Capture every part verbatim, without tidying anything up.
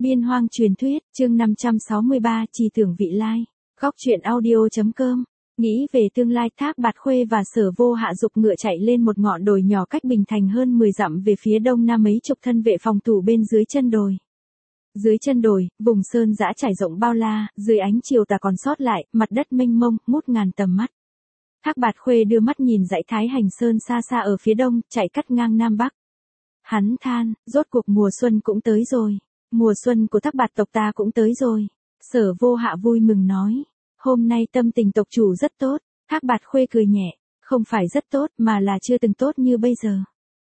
Biên hoang truyền thuyết, chương năm trăm sáu mươi ba, trì tưởng vị lai. Góc truyện audio.com. Nghĩ về tương lai, Thác Bạt Khuê và Sở Vô Hạ dục ngựa chạy lên một ngọn đồi nhỏ cách Bình Thành hơn mười dặm về phía đông nam mấy chục thân vệ phòng thủ bên dưới chân đồi. Dưới chân đồi, vùng sơn dã trải rộng bao la, dưới ánh chiều tà còn sót lại, mặt đất mênh mông, mút ngàn tầm mắt. Thác Bạt Khuê đưa mắt nhìn dãy Thái Hành Sơn xa xa ở phía đông, chạy cắt ngang nam bắc. Hắn than, rốt cuộc mùa xuân cũng tới rồi. Mùa xuân của Thác Bạt tộc ta cũng tới rồi. Sở Vô Hạ vui mừng nói. Hôm nay tâm tình tộc chủ rất tốt. Thác Bạt Khuê cười nhẹ. Không phải rất tốt mà là chưa từng tốt như bây giờ.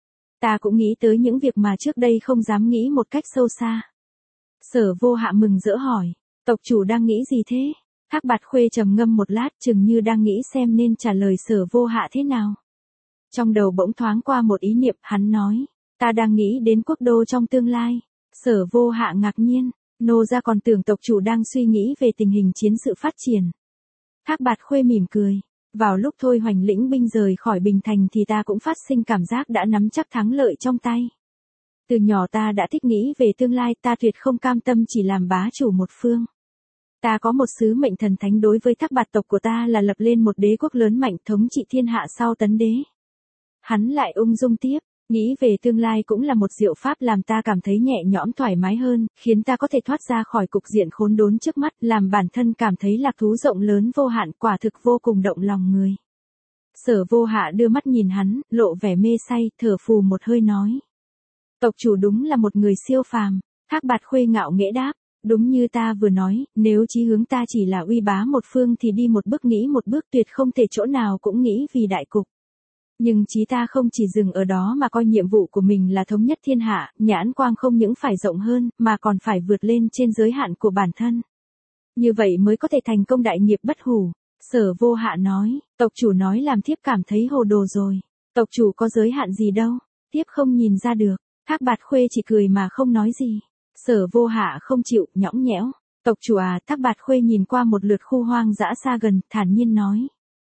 Ta cũng nghĩ tới những việc mà trước đây không dám nghĩ một cách sâu xa. Sở Vô Hạ mừng rỡ hỏi. Tộc chủ đang nghĩ gì thế? Thác Bạt Khuê trầm ngâm một lát, chừng như đang nghĩ xem nên trả lời Sở Vô Hạ thế nào. Trong đầu bỗng thoáng qua một ý niệm, hắn nói. Ta đang nghĩ đến quốc đô trong tương lai. Sở Vô Hạ ngạc nhiên, nô ra còn tưởng tộc chủ đang suy nghĩ về tình hình chiến sự phát triển. Thác Bạt Khuê mỉm cười, vào lúc Thôi Hoành lĩnh binh rời khỏi Bình Thành thì ta cũng phát sinh cảm giác đã nắm chắc thắng lợi trong tay. Từ nhỏ ta đã thích nghĩ về tương lai, ta tuyệt không cam tâm chỉ làm bá chủ một phương. Ta có một sứ mệnh thần thánh đối với Thác Bạt tộc của ta là lập lên một đế quốc lớn mạnh thống trị thiên hạ sau Tấn đế. Hắn lại ung dung tiếp. Nghĩ về tương lai cũng là một diệu pháp làm ta cảm thấy nhẹ nhõm thoải mái hơn, khiến ta có thể thoát ra khỏi cục diện khốn đốn trước mắt, làm bản thân cảm thấy lạc thú rộng lớn vô hạn, quả thực vô cùng động lòng người. Sở Vô Hạ đưa mắt nhìn hắn, lộ vẻ mê say, thở phù một hơi nói. Tộc chủ đúng là một người siêu phàm. Thác Bạt Khuê ngạo nghễ đáp, đúng như ta vừa nói, nếu chí hướng ta chỉ là uy bá một phương thì đi một bước nghĩ một bước, tuyệt không thể chỗ nào cũng nghĩ vì đại cục. Nhưng chí ta không chỉ dừng ở đó mà coi nhiệm vụ của mình là thống nhất thiên hạ, nhãn quang không những phải rộng hơn, mà còn phải vượt lên trên giới hạn của bản thân. Như vậy mới có thể thành công đại nghiệp bất hủ. Sở Vô Hạ nói, tộc chủ nói làm thiếp cảm thấy hồ đồ rồi. Tộc chủ có giới hạn gì đâu, thiếp không nhìn ra được. Thác Bạt Khuê chỉ cười mà không nói gì. Sở Vô Hạ không chịu, nhõng nhẽo. Tộc chủ à, Thác Bạt Khuê nhìn qua một lượt khu hoang dã xa gần, thản nhiên nói.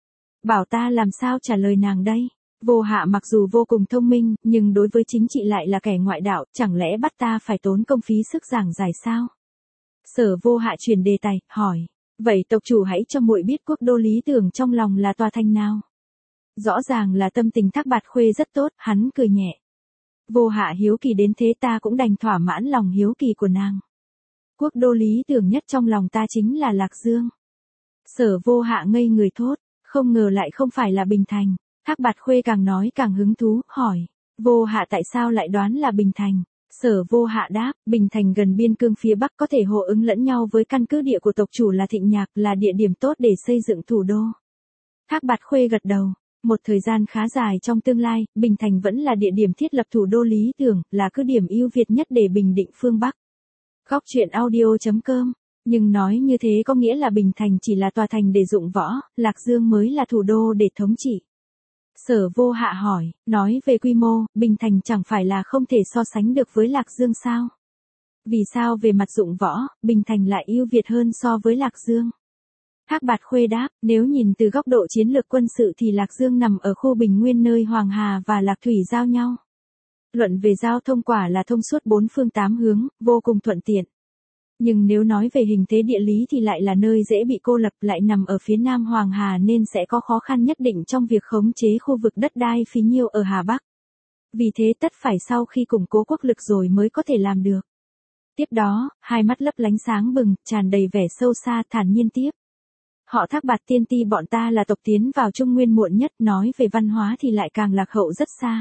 Bảo ta làm sao trả lời nàng đây? Vô Hạ mặc dù vô cùng thông minh, nhưng đối với chính trị lại là kẻ ngoại đạo, chẳng lẽ bắt ta phải tốn công phí sức giảng giải sao? Sở Vô Hạ chuyển đề tài, hỏi, vậy tộc chủ hãy cho muội biết quốc đô lý tưởng trong lòng là tòa thành nào? Rõ ràng là tâm tình Thác Bạt Khuê rất tốt, hắn cười nhẹ. Vô Hạ hiếu kỳ đến thế ta cũng đành thỏa mãn lòng hiếu kỳ của nàng. Quốc đô lý tưởng nhất trong lòng ta chính là Lạc Dương. Sở Vô Hạ ngây người thốt, không ngờ lại không phải là Bình Thành. Thác Bạt Khuê càng nói càng hứng thú, hỏi, Vô Hạ tại sao lại đoán là Bình Thành? Sở Vô Hạ đáp, Bình Thành gần biên cương phía Bắc có thể hô ứng lẫn nhau với căn cứ địa của tộc chủ là Thịnh Nhạc, là địa điểm tốt để xây dựng thủ đô. Thác Bạt Khuê gật đầu, một thời gian khá dài trong tương lai, Bình Thành vẫn là địa điểm thiết lập thủ đô lý tưởng, là cứ điểm ưu việt nhất để bình định phương Bắc. Góc truyện audio.com. Nhưng nói như thế có nghĩa là Bình Thành chỉ là tòa thành để dụng võ, Lạc Dương mới là thủ đô để thống trị. Sở Vô Hạ hỏi, nói về quy mô, Bình Thành chẳng phải là không thể so sánh được với Lạc Dương sao? Vì sao về mặt dụng võ, Bình Thành lại ưu việt hơn so với Lạc Dương? Thác Bạt Khuê đáp, nếu nhìn từ góc độ chiến lược quân sự thì Lạc Dương nằm ở khu Bình Nguyên nơi Hoàng Hà và Lạc Thủy giao nhau. Luận về giao thông quả là thông suốt bốn phương tám hướng, vô cùng thuận tiện. Nhưng nếu nói về hình thế địa lý thì lại là nơi dễ bị cô lập, lại nằm ở phía nam Hoàng Hà nên sẽ có khó khăn nhất định trong việc khống chế khu vực đất đai phí nhiêu ở Hà Bắc. Vì thế tất phải sau khi củng cố quốc lực rồi mới có thể làm được. Tiếp đó, hai mắt lấp lánh sáng bừng, tràn đầy vẻ sâu xa, thản nhiên tiếp. Họ Thác Bạt tiên ti bọn ta là tộc tiến vào Trung Nguyên muộn nhất, nói về văn hóa thì lại càng lạc hậu rất xa.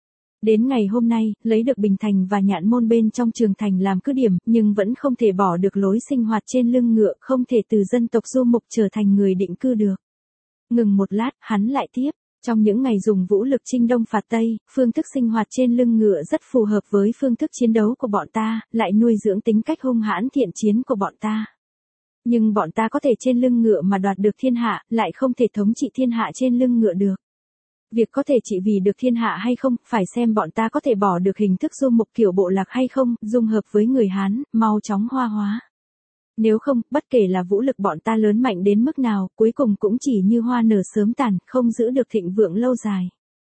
Đến ngày hôm nay, lấy được Bình Thành và Nhạn Môn bên trong Trường Thành làm cứ điểm, nhưng vẫn không thể bỏ được lối sinh hoạt trên lưng ngựa, không thể từ dân tộc du mục trở thành người định cư được. Ngừng một lát, hắn lại tiếp, trong những ngày dùng vũ lực chinh đông phạt tây, phương thức sinh hoạt trên lưng ngựa rất phù hợp với phương thức chiến đấu của bọn ta, lại nuôi dưỡng tính cách hung hãn thiện chiến của bọn ta. Nhưng bọn ta có thể trên lưng ngựa mà đoạt được thiên hạ, lại không thể thống trị thiên hạ trên lưng ngựa được. Việc có thể trị vì được thiên hạ hay không, phải xem bọn ta có thể bỏ được hình thức du mục kiểu bộ lạc hay không, dung hợp với người Hán, mau chóng hoa hóa. Nếu không, bất kể là vũ lực bọn ta lớn mạnh đến mức nào, cuối cùng cũng chỉ như hoa nở sớm tàn, không giữ được thịnh vượng lâu dài.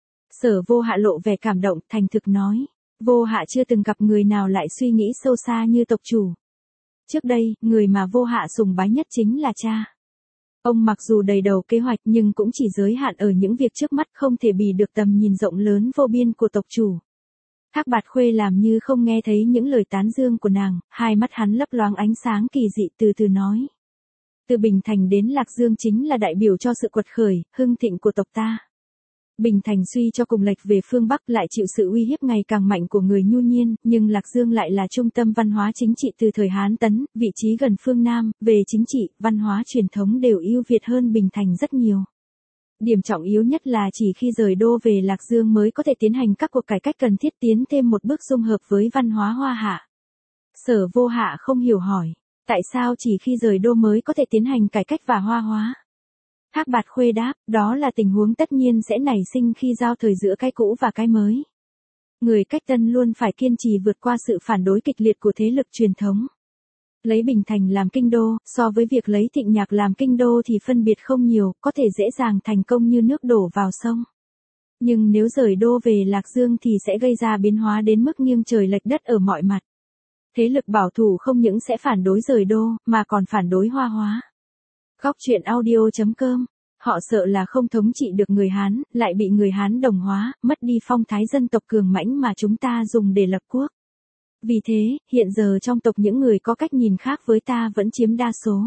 Sở Vô Hạ lộ vẻ cảm động, thành thực nói. Vô Hạ chưa từng gặp người nào lại suy nghĩ sâu xa như tộc chủ. Trước đây, người mà vô hạ sùng bái nhất chính là cha. Ông mặc dù đầy đầu kế hoạch nhưng cũng chỉ giới hạn ở những việc trước mắt, không thể bì được tầm nhìn rộng lớn vô biên của tộc chủ. Thác Bạt Khuê làm như không nghe thấy những lời tán dương của nàng, hai mắt hắn lấp loáng ánh sáng kỳ dị, từ từ nói. Từ Bình Thành đến Lạc Dương chính là đại biểu cho sự quật khởi, hưng thịnh của tộc ta. Bình Thành suy cho cùng lệch về phương Bắc, lại chịu sự uy hiếp ngày càng mạnh của người Nhu Nhiên, nhưng Lạc Dương lại là trung tâm văn hóa chính trị từ thời Hán Tấn, vị trí gần phương Nam, về chính trị, văn hóa truyền thống đều ưu việt hơn Bình Thành rất nhiều. Điểm trọng yếu nhất là chỉ khi rời đô về Lạc Dương mới có thể tiến hành các cuộc cải cách cần thiết, tiến thêm một bước dung hợp với văn hóa Hoa Hạ. Sở Vô Hạ không hiểu hỏi, tại sao chỉ khi rời đô mới có thể tiến hành cải cách và hoa hóa? Thác Bạt Khuê đáp, đó là tình huống tất nhiên sẽ nảy sinh khi giao thời giữa cái cũ và cái mới. Người cách tân luôn phải kiên trì vượt qua sự phản đối kịch liệt của thế lực truyền thống. Lấy Bình Thành làm kinh đô, so với việc lấy Thịnh Nhạc làm kinh đô thì phân biệt không nhiều, có thể dễ dàng thành công như nước đổ vào sông. Nhưng nếu rời đô về Lạc Dương thì sẽ gây ra biến hóa đến mức nghiêng trời lệch đất ở mọi mặt. Thế lực bảo thủ không những sẽ phản đối rời đô, mà còn phản đối hoa hóa. Góc truyện audio chấm com. Họ sợ là không thống trị được người Hán, lại bị người Hán đồng hóa, mất đi phong thái dân tộc cường mãnh mà chúng ta dùng để lập quốc. Vì thế, hiện giờ trong tộc những người có cách nhìn khác với ta vẫn chiếm đa số.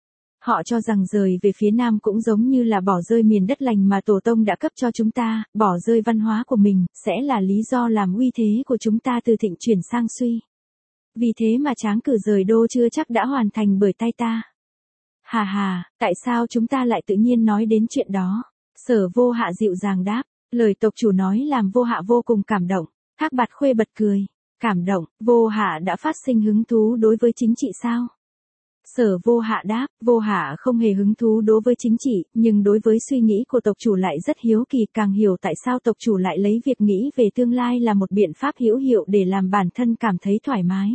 Họ cho rằng rời về phía Nam cũng giống như là bỏ rơi miền đất lành mà Tổ tông đã cấp cho chúng ta, bỏ rơi văn hóa của mình, sẽ là lý do làm uy thế của chúng ta từ thịnh chuyển sang suy. Vì thế mà tráng cử rời đô chưa chắc đã hoàn thành bởi tay ta. Hà hà, tại sao chúng ta lại tự nhiên nói đến chuyện đó? Sở Vô Hạ dịu dàng đáp, lời tộc chủ nói làm Vô Hạ vô cùng cảm động. Thác Bạt Khuê bật cười, cảm động, Vô Hạ đã phát sinh hứng thú đối với chính trị sao? Sở Vô Hạ đáp, Vô Hạ không hề hứng thú đối với chính trị, nhưng đối với suy nghĩ của tộc chủ lại rất hiếu kỳ, càng hiểu tại sao tộc chủ lại lấy việc nghĩ về tương lai là một biện pháp hữu hiệu để làm bản thân cảm thấy thoải mái.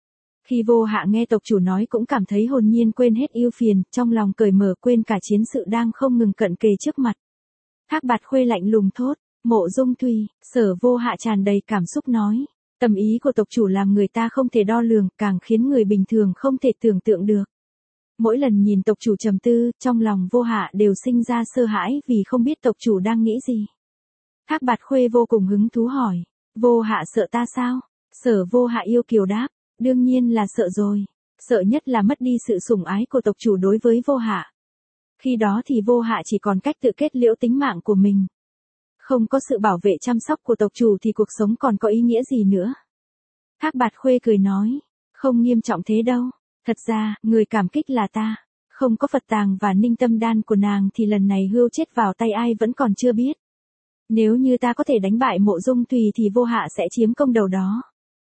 Khi Vô Hạ nghe tộc chủ nói cũng cảm thấy hồn nhiên quên hết ưu phiền, trong lòng cởi mở, quên cả chiến sự đang không ngừng cận kề trước mặt. Thác Bạt Khuê lạnh lùng thốt, Mộ Dung Thùy. Sở Vô Hạ tràn đầy cảm xúc nói, tâm ý của tộc chủ làm người ta không thể đo lường, càng khiến người bình thường không thể tưởng tượng được. Mỗi lần nhìn tộc chủ trầm tư, trong lòng Vô Hạ đều sinh ra sợ hãi vì không biết tộc chủ đang nghĩ gì. Thác Bạt Khuê vô cùng hứng thú hỏi, Vô Hạ sợ ta sao? Sở Vô Hạ yêu kiều đáp, đương nhiên là sợ rồi, sợ nhất là mất đi sự sủng ái của tộc chủ đối với Vô Hạ. Khi đó thì Vô Hạ chỉ còn cách tự kết liễu tính mạng của mình. Không có sự bảo vệ chăm sóc của tộc chủ thì cuộc sống còn có ý nghĩa gì nữa. Thác Bạt Khuê cười nói, không nghiêm trọng thế đâu, thật ra, người cảm kích là ta. Không có Phật tàng và ninh tâm đan của nàng thì lần này hươu chết vào tay ai vẫn còn chưa biết. Nếu như ta có thể đánh bại Mộ Dung Thùy thì Vô Hạ sẽ chiếm công đầu đó.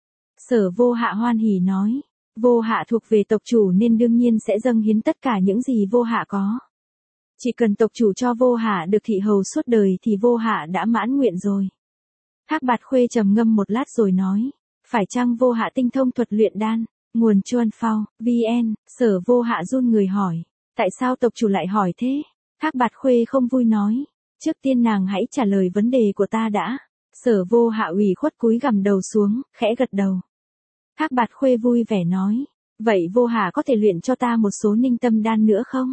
Sở Vô Hạ hoan hỉ nói, Vô Hạ thuộc về tộc chủ nên đương nhiên sẽ dâng hiến tất cả những gì Vô Hạ có. Chỉ cần tộc chủ cho Vô Hạ được thị hầu suốt đời thì Vô Hạ đã mãn nguyện rồi. Thác Bạt Khuê trầm ngâm một lát rồi nói, phải chăng Vô Hạ tinh thông thuật luyện đan? Nguồn Chuan Phao, vn. Sở Vô Hạ run người hỏi, tại sao tộc chủ lại hỏi thế? Thác Bạt Khuê không vui nói, trước tiên nàng hãy trả lời vấn đề của ta đã. Sở Vô Hạ ủy khuất cúi gằm đầu xuống, khẽ gật đầu. Thác Bạt Khuê vui vẻ nói, vậy Vô Hạ có thể luyện cho ta một số ninh tâm đan nữa không?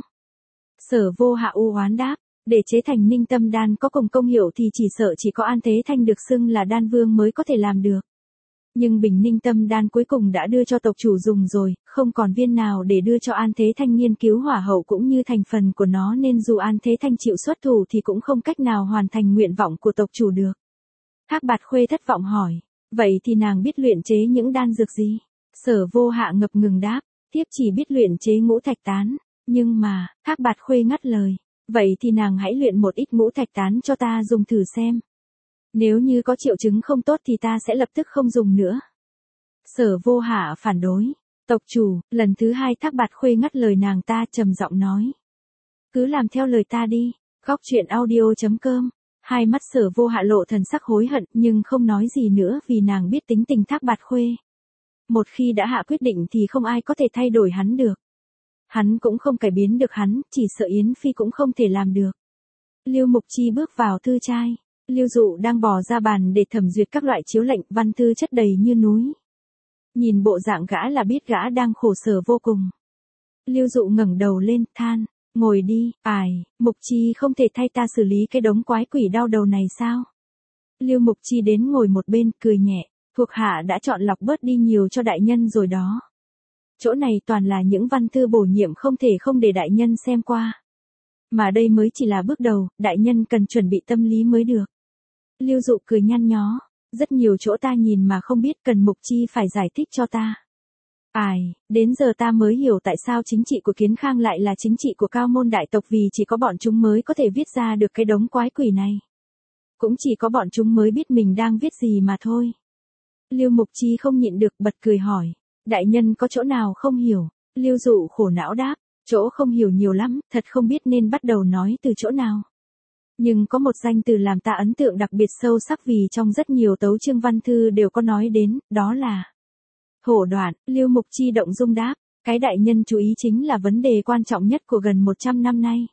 Sở Vô Hạ u oán đáp, để chế thành ninh tâm đan có cùng công hiệu thì chỉ sợ chỉ có An Thế Thanh được xưng là đan vương mới có thể làm được. Nhưng bình ninh tâm đan cuối cùng đã đưa cho tộc chủ dùng rồi, không còn viên nào để đưa cho An Thế Thanh nghiên cứu hỏa hậu cũng như thành phần của nó, nên dù An Thế Thanh chịu xuất thủ thì cũng không cách nào hoàn thành nguyện vọng của tộc chủ được. Thác Bạt Khuê thất vọng hỏi, vậy thì nàng biết luyện chế những đan dược gì? Sở Vô Hạ ngập ngừng đáp, thiếp chỉ biết luyện chế ngũ thạch tán. Nhưng mà, Thác Bạt Khuê ngắt lời, vậy thì nàng hãy luyện một ít ngũ thạch tán cho ta dùng thử xem. Nếu như có triệu chứng không tốt thì ta sẽ lập tức không dùng nữa. Sở Vô Hạ phản đối, tộc chủ. Lần thứ hai Thác Bạt Khuê ngắt lời nàng ta, trầm giọng nói, cứ làm theo lời ta đi. Góc truyện audio chấm com. Hai mắt Sở Vô Hạ lộ thần sắc hối hận nhưng không nói gì nữa vì nàng biết tính tình Thác Bạt Khuê. Một khi đã hạ quyết định thì không ai có thể thay đổi hắn được. Hắn cũng không cải biến được hắn, chỉ sợ Yến Phi cũng không thể làm được. Lưu Mục Chi bước vào thư trai. Lưu Dụ đang bò ra bàn để thẩm duyệt các loại chiếu lệnh, văn thư chất đầy như núi. Nhìn bộ dạng gã là biết gã đang khổ sở vô cùng. Lưu Dụ ngẩng đầu lên, than, ngồi đi, ải, Mục Chi không thể thay ta xử lý cái đống quái quỷ đau đầu này sao? Lưu Mục Chi đến ngồi một bên, cười nhẹ, thuộc hạ đã chọn lọc bớt đi nhiều cho đại nhân rồi đó. Chỗ này toàn là những văn thư bổ nhiệm không thể không để đại nhân xem qua. Mà đây mới chỉ là bước đầu, đại nhân cần chuẩn bị tâm lý mới được. Lưu Dụ cười nhăn nhó, rất nhiều chỗ ta nhìn mà không biết, cần Mục Chi phải giải thích cho ta. Ai, đến giờ ta mới hiểu tại sao chính trị của Kiến Khang lại là chính trị của cao môn đại tộc, vì chỉ có bọn chúng mới có thể viết ra được cái đống quái quỷ này. Cũng chỉ có bọn chúng mới biết mình đang viết gì mà thôi. Lưu Mục Chi không nhịn được bật cười hỏi, đại nhân có chỗ nào không hiểu? Lưu Dụ khổ não đáp, chỗ không hiểu nhiều lắm, thật không biết nên bắt đầu nói từ chỗ nào. Nhưng có một danh từ làm ta ấn tượng đặc biệt sâu sắc, vì trong rất nhiều tấu chương văn thư đều có nói đến, đó là hổ đoạn. Lưu Mục Chi động dung đáp, cái đại nhân chú ý chính là vấn đề quan trọng nhất của gần một trăm năm nay.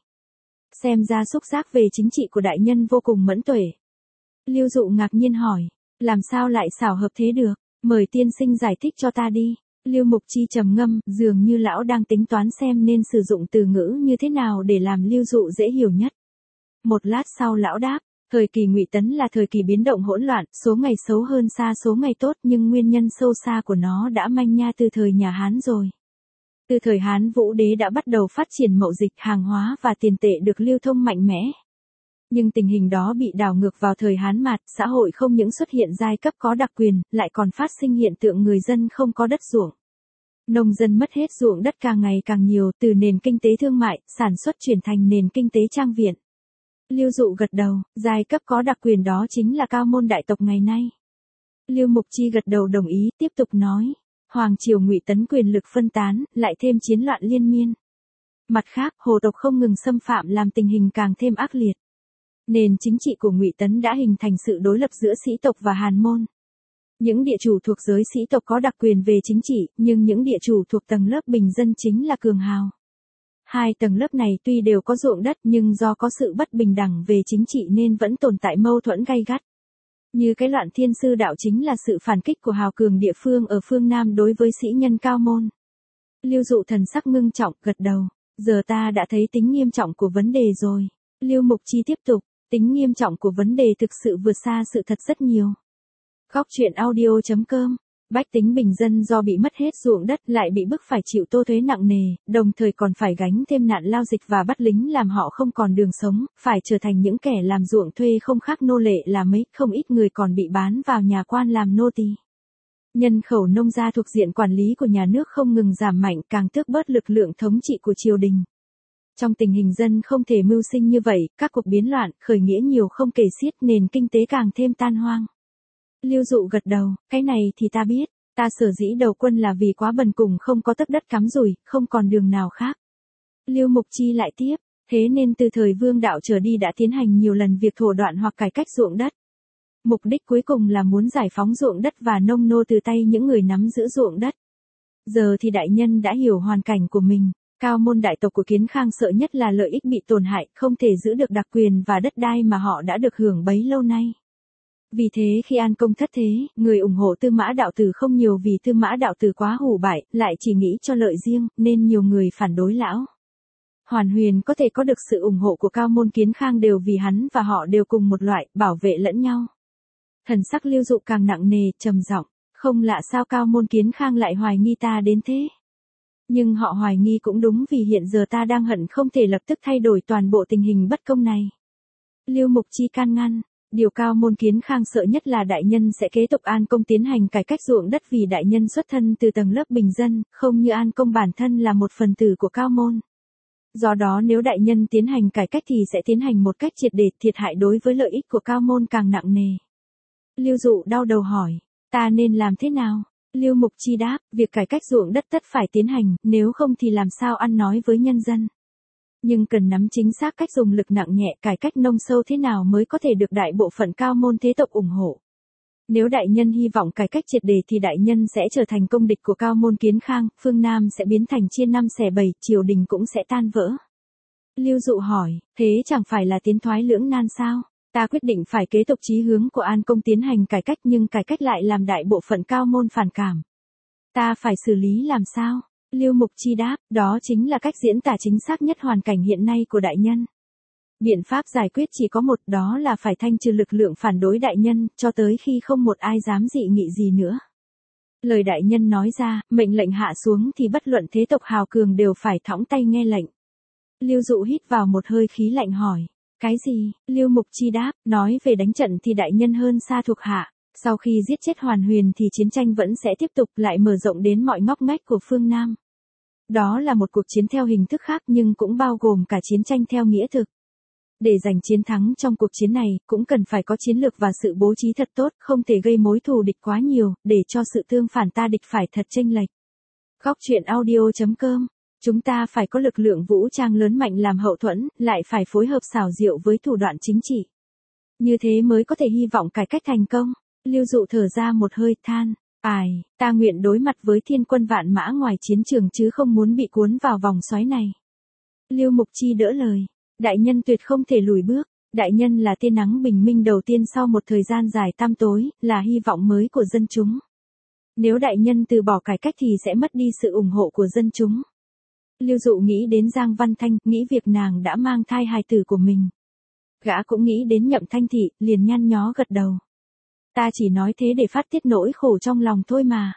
Xem ra xúc giác về chính trị của đại nhân vô cùng mẫn tuệ. Lưu Dụ ngạc nhiên hỏi, làm sao lại xảo hợp thế được, mời tiên sinh giải thích cho ta đi. Lưu Mục Chi trầm ngâm, dường như lão đang tính toán xem nên sử dụng từ ngữ như thế nào để làm Lưu Dụ dễ hiểu nhất. Một lát sau lão đáp, thời kỳ Ngụy Tấn là thời kỳ biến động hỗn loạn, số ngày xấu hơn xa số ngày tốt, nhưng nguyên nhân sâu xa của nó đã manh nha từ thời nhà Hán rồi. Từ thời Hán Vũ Đế đã bắt đầu phát triển mậu dịch, hàng hóa và tiền tệ được lưu thông mạnh mẽ. Nhưng tình hình đó bị đảo ngược vào thời Hán Mạt, xã hội không những xuất hiện giai cấp có đặc quyền, lại còn phát sinh hiện tượng người dân không có đất ruộng. Nông dân mất hết ruộng đất càng ngày càng nhiều, từ nền kinh tế thương mại, sản xuất chuyển thành nền kinh tế trang viện. Lưu Dụ gật đầu, giai cấp có đặc quyền đó chính là cao môn đại tộc ngày nay. Lưu Mục Chi gật đầu đồng ý, tiếp tục nói, Hoàng triều Ngụy Tấn quyền lực phân tán, lại thêm chiến loạn liên miên. Mặt khác, Hồ tộc không ngừng xâm phạm làm tình hình càng thêm ác liệt. Nền chính trị của Ngụy Tấn đã hình thành sự đối lập giữa sĩ tộc và Hàn môn. Những địa chủ thuộc giới sĩ tộc có đặc quyền về chính trị, nhưng những địa chủ thuộc tầng lớp bình dân chính là cường hào. Hai tầng lớp này tuy đều có ruộng đất, nhưng do có sự bất bình đẳng về chính trị nên vẫn tồn tại mâu thuẫn gay gắt. Như cái loạn thiên sư đạo chính là sự phản kích của hào cường địa phương ở phương Nam đối với sĩ nhân cao môn. Lưu Dụ thần sắc ngưng trọng, gật đầu, giờ ta đã thấy tính nghiêm trọng của vấn đề rồi. Lưu Mục Chi tiếp tục, tính nghiêm trọng của vấn đề thực sự vượt xa sự thật rất nhiều. Góc truyện audio chấm com. Bách tính bình dân do bị mất hết ruộng đất lại bị bức phải chịu tô thuế nặng nề, đồng thời còn phải gánh thêm nạn lao dịch và bắt lính làm họ không còn đường sống, phải trở thành những kẻ làm ruộng thuê không khác nô lệ là mấy, không ít người còn bị bán vào nhà quan làm nô tỳ. Nhân khẩu nông gia thuộc diện quản lý của nhà nước không ngừng giảm mạnh, càng tước bớt lực lượng thống trị của triều đình. Trong tình hình dân không thể mưu sinh như vậy, các cuộc biến loạn, khởi nghĩa nhiều không kể xiết, nền kinh tế càng thêm tan hoang. Lưu Dụ gật đầu, cái này thì ta biết, ta sở dĩ đầu quân là vì quá bần cùng không có tấc đất cắm rủi, không còn đường nào khác. Lưu Mục Chi lại tiếp, thế nên từ thời Vương đạo trở đi đã tiến hành nhiều lần việc thổ đoạn hoặc cải cách ruộng đất. Mục đích cuối cùng là muốn giải phóng ruộng đất và nông nô từ tay những người nắm giữ ruộng đất. Giờ thì đại nhân đã hiểu hoàn cảnh của mình, cao môn đại tộc của Kiến Khang sợ nhất là lợi ích bị tổn hại, không thể giữ được đặc quyền và đất đai mà họ đã được hưởng bấy lâu nay. Vì thế khi An Công thất thế, người ủng hộ Tư Mã Đạo Tử không nhiều, vì Tư Mã Đạo Tử quá hủ bại, lại chỉ nghĩ cho lợi riêng, nên nhiều người phản đối lão. Hoàn Huyền có thể có được sự ủng hộ của cao môn Kiến Khang đều vì hắn và họ đều cùng một loại, bảo vệ lẫn nhau. Thần sắc Lưu Dụ càng nặng nề, trầm giọng, không lạ sao cao môn Kiến Khang lại hoài nghi ta đến thế. Nhưng họ hoài nghi cũng đúng, vì hiện giờ ta đang hận không thể lập tức thay đổi toàn bộ tình hình bất công này. Lưu Mục Chi can ngăn. Điều cao môn Kiến Khang sợ nhất là đại nhân sẽ kế tục An Công tiến hành cải cách ruộng đất, vì đại nhân xuất thân từ tầng lớp bình dân, không như An Công bản thân là một phần tử của cao môn. Do đó nếu đại nhân tiến hành cải cách thì sẽ tiến hành một cách triệt để, thiệt hại đối với lợi ích của cao môn càng nặng nề. Lưu Dụ đau đầu hỏi, ta nên làm thế nào? Lưu Mục Chi đáp, việc cải cách ruộng đất tất phải tiến hành, nếu không thì làm sao ăn nói với nhân dân. Nhưng cần nắm chính xác cách dùng lực nặng nhẹ, cải cách nông sâu thế nào mới có thể được đại bộ phận cao môn thế tộc ủng hộ. Nếu đại nhân hy vọng cải cách triệt để thì đại nhân sẽ trở thành công địch của cao môn Kiến Khang, phương Nam sẽ biến thành chia năm xẻ bảy, triều đình cũng sẽ tan vỡ. Lưu Dụ hỏi, thế chẳng phải là tiến thoái lưỡng nan sao? Ta quyết định phải kế tục chí hướng của An Công tiến hành cải cách, nhưng cải cách lại làm đại bộ phận cao môn phản cảm. Ta phải xử lý làm sao? Lưu Mục Chi đáp, đó chính là cách diễn tả chính xác nhất hoàn cảnh hiện nay của đại nhân. Biện pháp giải quyết chỉ có một, đó là phải thanh trừ lực lượng phản đối đại nhân, cho tới khi không một ai dám dị nghị gì nữa. Lời đại nhân nói ra, mệnh lệnh hạ xuống thì bất luận thế tộc hào cường đều phải thõng tay nghe lệnh. Lưu Dụ hít vào một hơi khí lạnh hỏi, cái gì? Lưu Mục Chi đáp, nói về đánh trận thì đại nhân hơn xa thuộc hạ. Sau khi giết chết Hoàn Huyền thì chiến tranh vẫn sẽ tiếp tục, lại mở rộng đến mọi ngóc ngách của phương Nam. Đó là một cuộc chiến theo hình thức khác nhưng cũng bao gồm cả chiến tranh theo nghĩa thực. Để giành chiến thắng trong cuộc chiến này, cũng cần phải có chiến lược và sự bố trí thật tốt, không thể gây mối thù địch quá nhiều, để cho sự tương phản ta địch phải thật chênh lệch. Góc truyện audio chấm com. Chúng ta phải có lực lượng vũ trang lớn mạnh làm hậu thuẫn, lại phải phối hợp xảo diệu với thủ đoạn chính trị. Như thế mới có thể hy vọng cải cách thành công. Lưu Dụ thở ra một hơi than, ai, ta nguyện đối mặt với thiên quân vạn mã ngoài chiến trường chứ không muốn bị cuốn vào vòng xoáy này. Lưu Mục Chi đỡ lời, đại nhân tuyệt không thể lùi bước, đại nhân là tia nắng bình minh đầu tiên sau một thời gian dài tăm tối, là hy vọng mới của dân chúng. Nếu đại nhân từ bỏ cải cách thì sẽ mất đi sự ủng hộ của dân chúng. Lưu Dụ nghĩ đến Giang Văn Thanh, nghĩ việc nàng đã mang thai hài tử của mình. Gã cũng nghĩ đến Nhậm Thanh Thị, liền nhăn nhó gật đầu. Ta chỉ nói thế để phát tiết nỗi khổ trong lòng thôi mà.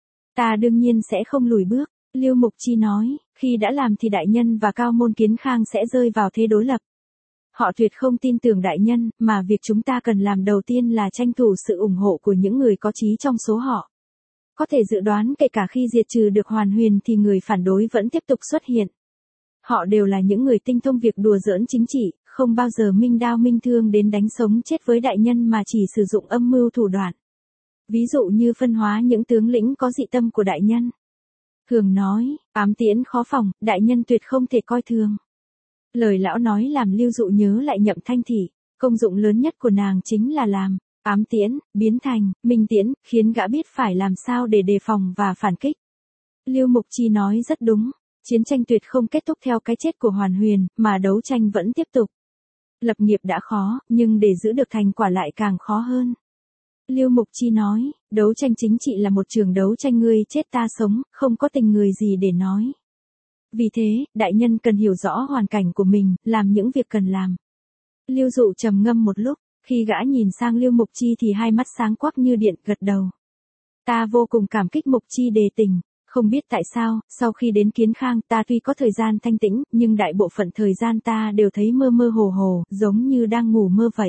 Ta đương nhiên sẽ không lùi bước, Lưu Mục Chi nói, khi đã làm thì đại nhân và Cao Môn Kiến Khang sẽ rơi vào thế đối lập. Họ tuyệt không tin tưởng đại nhân, mà việc chúng ta cần làm đầu tiên là tranh thủ sự ủng hộ của những người có trí trong số họ. Có thể dự đoán kể cả khi diệt trừ được Hoàn Huyền thì người phản đối vẫn tiếp tục xuất hiện. Họ đều là những người tinh thông việc đùa giỡn chính trị, không bao giờ minh đao minh thương đến đánh sống chết với đại nhân mà chỉ sử dụng âm mưu thủ đoạn. Ví dụ như phân hóa những tướng lĩnh có dị tâm của đại nhân. Thường nói, ám tiễn khó phòng, đại nhân tuyệt không thể coi thường. Lời lão nói làm Lưu Dụ nhớ lại Nhậm Thanh Thị, công dụng lớn nhất của nàng chính là làm ám tiễn, biến thành minh tiễn, khiến gã biết phải làm sao để đề phòng và phản kích. Lưu Mục Chi nói rất đúng, chiến tranh tuyệt không kết thúc theo cái chết của Hoàn Huyền, mà đấu tranh vẫn tiếp tục. Lập nghiệp đã khó, nhưng để giữ được thành quả lại càng khó hơn. Lưu Mục Chi nói, đấu tranh chính trị là một trường đấu tranh ngươi chết ta sống, không có tình người gì để nói. Vì thế, đại nhân cần hiểu rõ hoàn cảnh của mình, làm những việc cần làm. Lưu Dụ trầm ngâm một lúc, khi gã nhìn sang Lưu Mục Chi thì hai mắt sáng quắc như điện, gật đầu. Ta vô cùng cảm kích Mục Chi đề tình. Không biết tại sao, sau khi đến Kiến Khang ta tuy có thời gian thanh tĩnh, nhưng đại bộ phận thời gian ta đều thấy mơ mơ hồ hồ, giống như đang ngủ mơ vậy.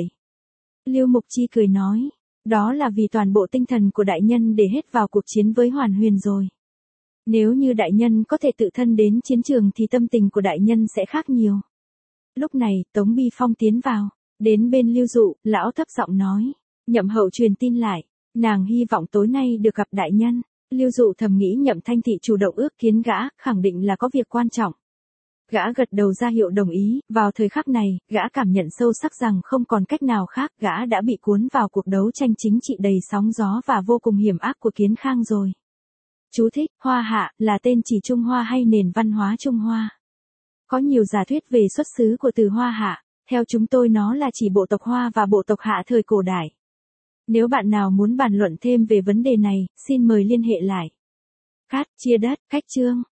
Lưu Mục Chi cười nói, đó là vì toàn bộ tinh thần của đại nhân để hết vào cuộc chiến với Hoàn Huyền rồi. Nếu như đại nhân có thể tự thân đến chiến trường thì tâm tình của đại nhân sẽ khác nhiều. Lúc này, Tống Bi Phong tiến vào, đến bên Lưu Dụ, lão thấp giọng nói, Nhậm hậu truyền tin lại, nàng hy vọng tối nay được gặp đại nhân. Lưu Dụ thầm nghĩ Nhậm Thanh Thị chủ động ước kiến gã, khẳng định là có việc quan trọng. Gã gật đầu ra hiệu đồng ý, vào thời khắc này, gã cảm nhận sâu sắc rằng không còn cách nào khác, gã đã bị cuốn vào cuộc đấu tranh chính trị đầy sóng gió và vô cùng hiểm ác của Kiến Khang rồi. Chú thích, Hoa Hạ, là tên chỉ Trung Hoa hay nền văn hóa Trung Hoa. Có nhiều giả thuyết về xuất xứ của từ Hoa Hạ, theo chúng tôi nó là chỉ bộ tộc Hoa và bộ tộc Hạ thời cổ đại. Nếu bạn nào muốn bàn luận thêm về vấn đề này, xin mời liên hệ lại. Cát, chia đất, khách chương.